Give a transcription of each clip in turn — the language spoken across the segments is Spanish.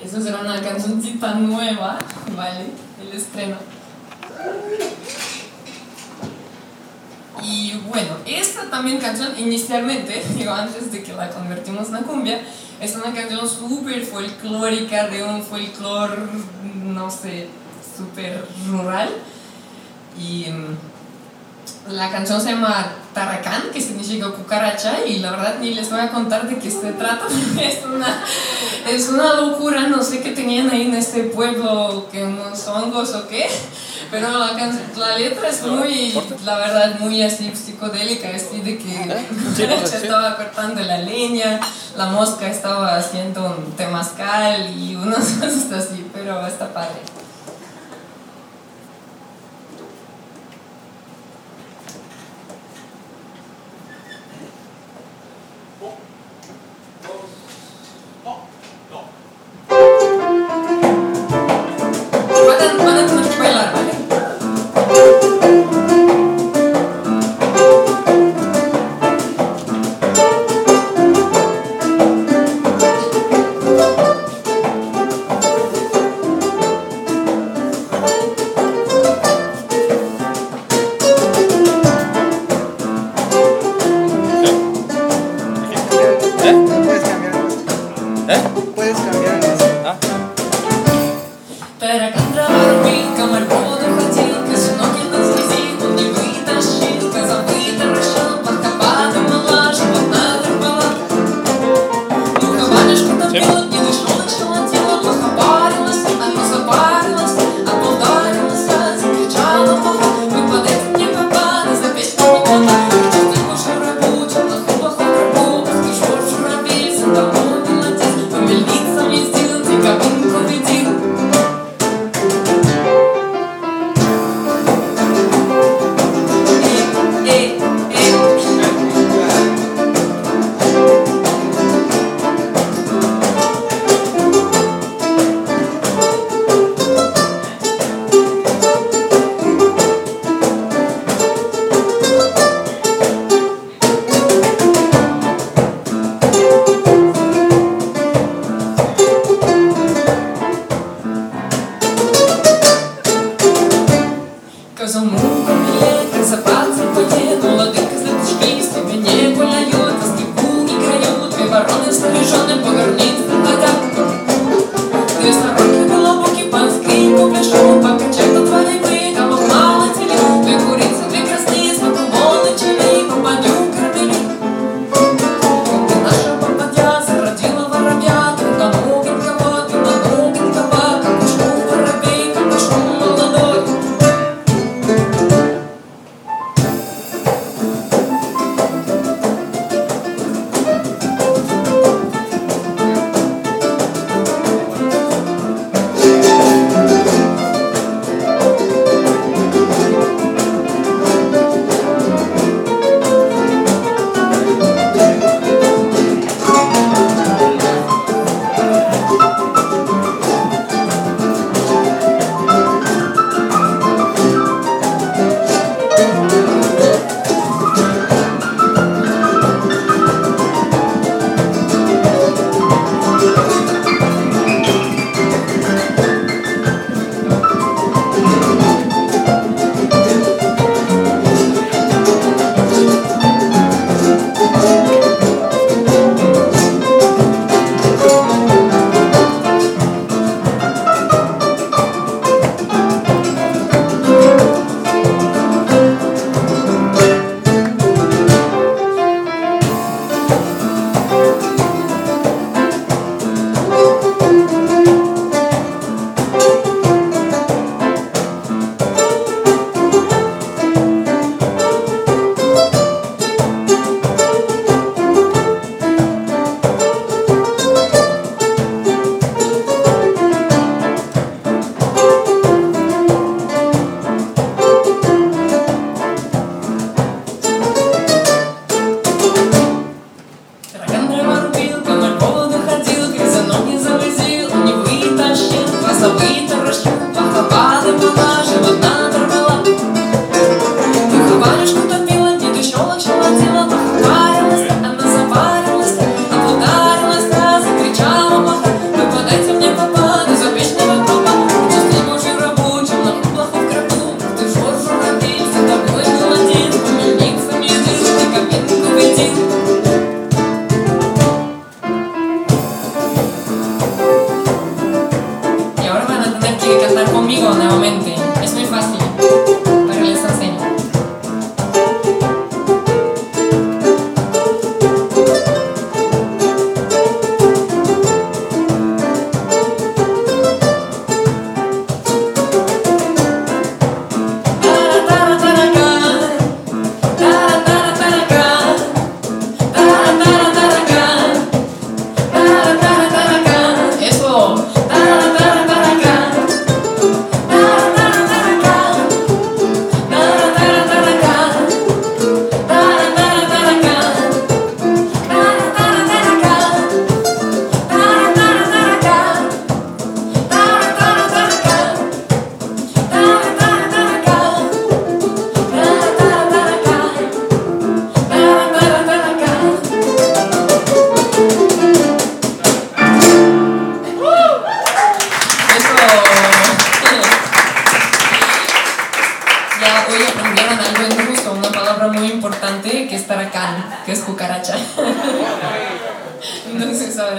Esa será una cancioncita nueva, ¿vale? El estreno. Y bueno, esta también canción inicialmente, digo, antes de que la convertimos en cumbia, es una canción súper folclórica, de un folclore, no sé, súper rural. Y la canción se llama Taracán, que significa cucaracha, y la verdad ni les voy a contar de qué se trata, es una locura, no sé qué tenían ahí en este pueblo, que unos hongos o qué, pero la letra es muy, la verdad, muy así psicodélica, así de que la cucaracha estaba cortando la leña, la mosca estaba haciendo un temazcal y unas cosas así, pero está padre. Van a tener que bailar, ¿vale? Puedes cambiar eso. Таракан травой, комарку доходил, сынок это слезит, он не вытащил, коза вытаращил, плохо подымала, животная рвала. Ну, ванюшка там пьет, не дышал, начала тело, плохо парилась, оно запарилось, оно ударилось, закричала, выпадает не попада, за песню попала, чувствует душу рабочую, плохо рабу, ты шор журавель, за тобой молодец, по мельницам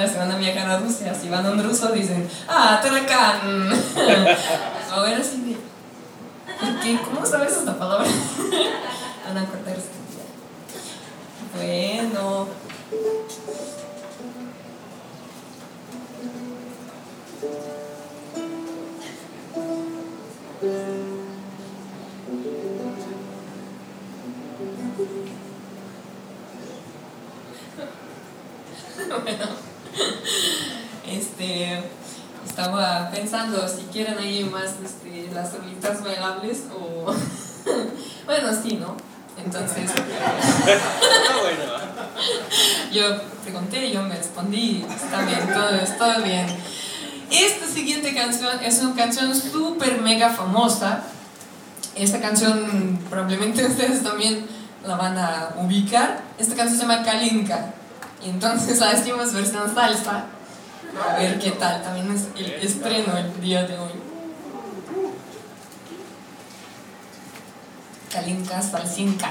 Ucrania, si van a viajar a Rusia, si van a un ruso, dicen, ah, Taracán. O era así de, ¿por qué? ¿Cómo sabes esta palabra? Van a cortar esto. Bueno. Bueno, estaba pensando si quieren ahí más las solitas bailables o bueno, sí, ¿no? Entonces yo pregunté, yo me respondí, está bien, todo está bien. Esta siguiente canción es una canción súper mega famosa. Esta canción probablemente ustedes también la van a ubicar. Esta canción se llama Kalinka. Y entonces la hicimos versión salsa. A ver qué tal. También es el estreno el día de hoy. Kalinka Salsinka.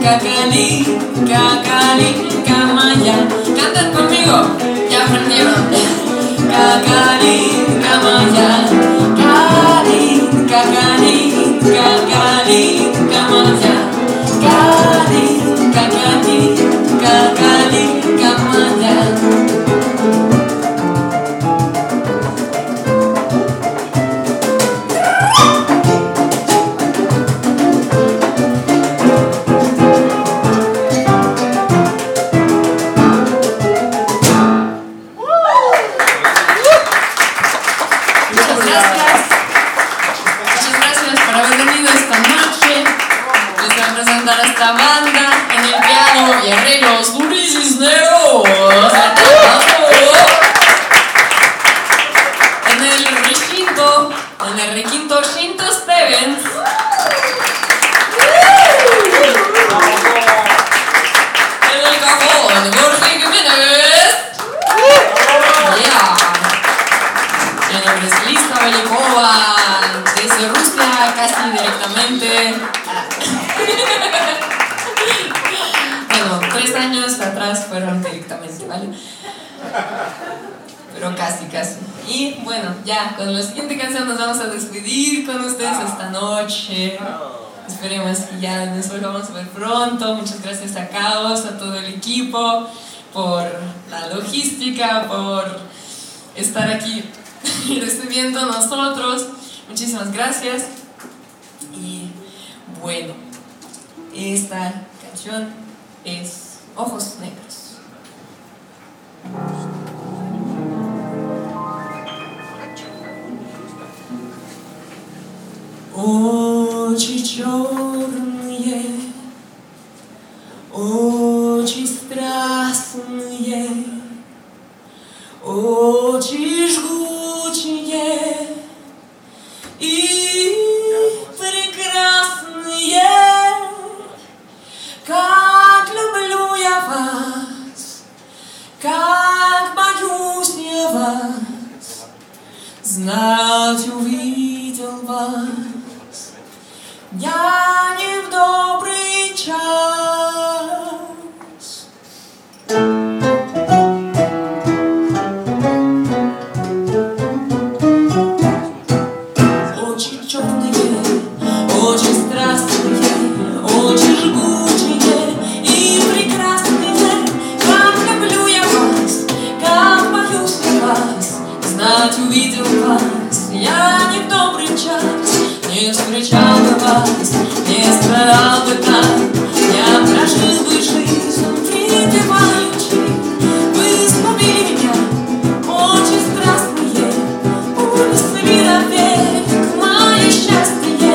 Cacalín, cacalín, camaya. Canten conmigo, ya aprendieron. Cacalín, camaya. Calín, cacalín, cacalín, camaya. Calín, cacalín, cacalín, camaya. Esta banda en el piano y arreglos Luis Cisneros, en el requinto Shinto Stevens, en el cajón Jorge Jiménez, en el breslista Belikova desde Rusia casi directamente. Bueno, 3 años atrás fueron directamente, ¿vale? Pero casi. Y bueno, ya, con la siguiente canción nos vamos a despedir con ustedes esta noche. Esperemos que ya nos volvamos a ver pronto. Muchas gracias a Caos, a todo el equipo, por la logística, por estar aquí recibiendo a nosotros. Muchísimas gracias. Y bueno, esta canción es Ojos Negros. Очі чорные, очі страстные, очі жгучие и прекрасные. Как люблю я вас, как боюсь я вас, знать увидел вас я не в добрый час. Очи черные, очи страстные, очи жгучие и прекрасные. Как люблю я вас, как боюсь я вас, знать увидел вас я не в добрый час. Не встречал бы вас, не страдал бы так, я прожил бы жизнь, припеваючи. Вы исполнили меня, очень страстные, унесли навек мое счастье.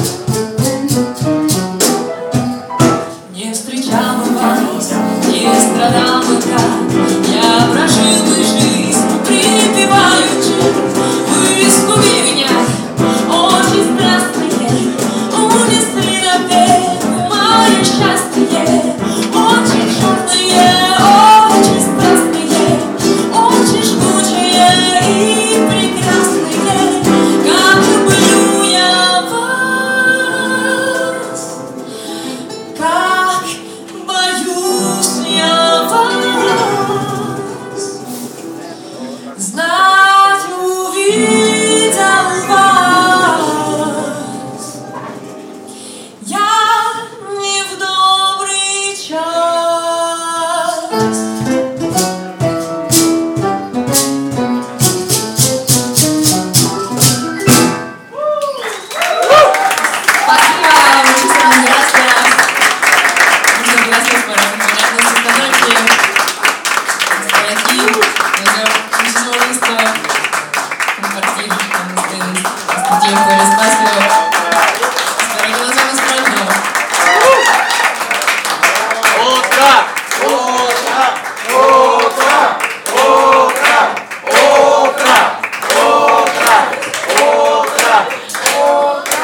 Не встречал вас, не страдал бы так, я прожил бы жизнь, припеваючи. Вы искупили меня, очень страстные, унесли навек мое счастье. Очень шумные, очень страстные, очень жгучие и прекрасные. Как люблю я вас, как боюсь я вас, знать увидел вас я не в добрый час. Спасибо, muchísimas gracias. Muchas gracias por acompañarnos esta noche. Estoy aquí, nos dio muchísimo gusto compartir con ustedes este tiempo y el espacio. Espero que nos vemos pronto. Otra, otra, otra, otra, otra, otra, otra, otra.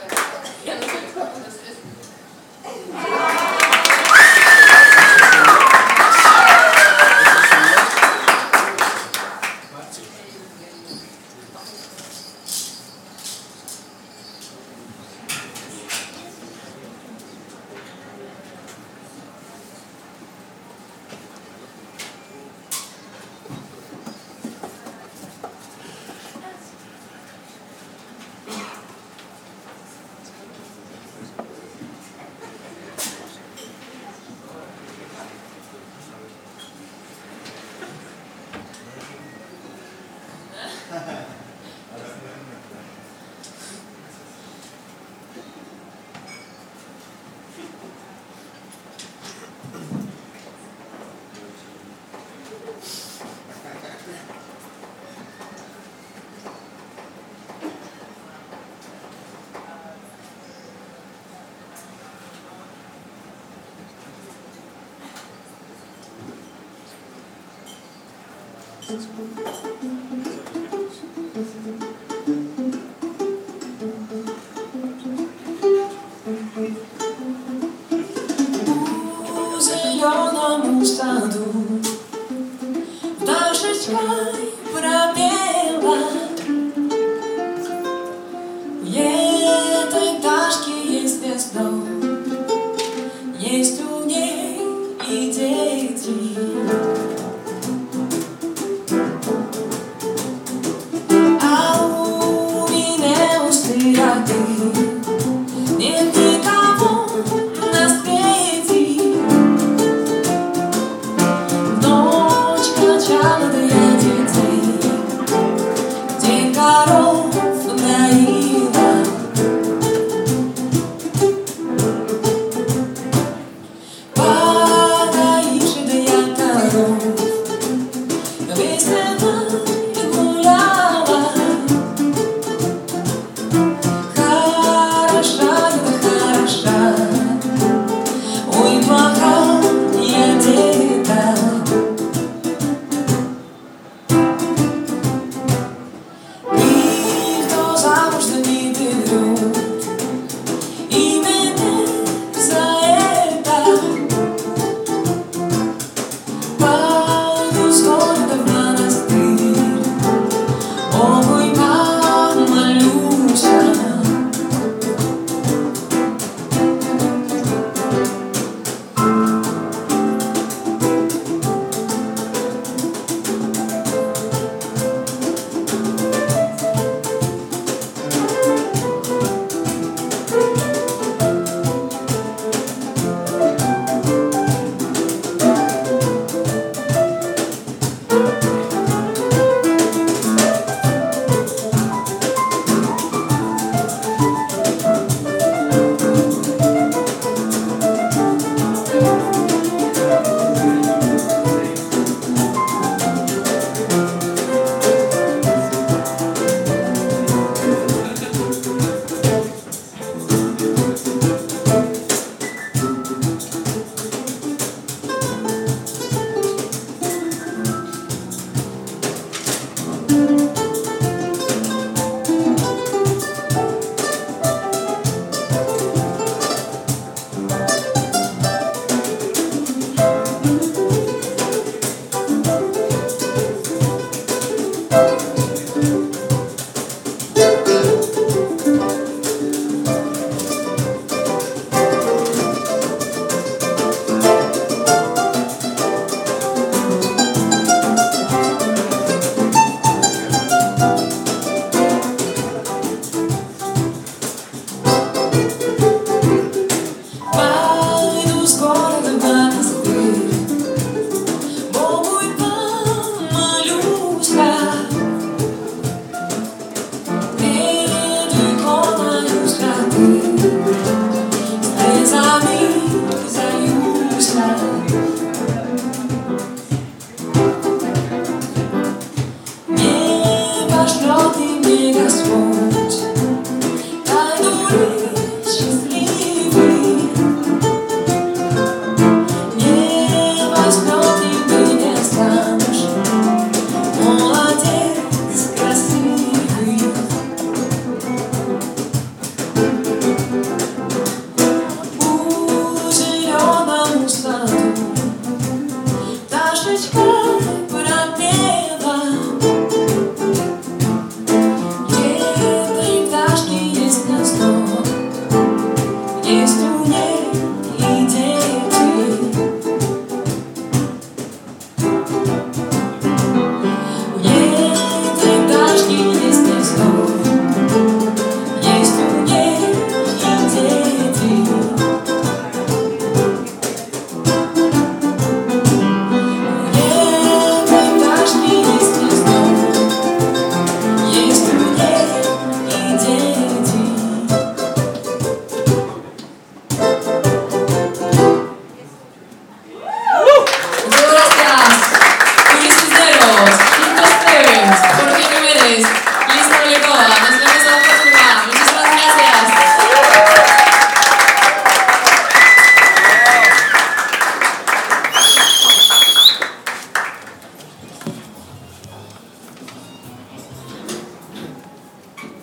В зеленом саду даже чай пропела. В этой пташке есть гнездо, есть у ней и дети. А у меня устыряты нет никого на свете. Ночь качала для детей, день коров доила. Подаивши для коров, весело гуляла. Хороша, да хороша, ой, плохая.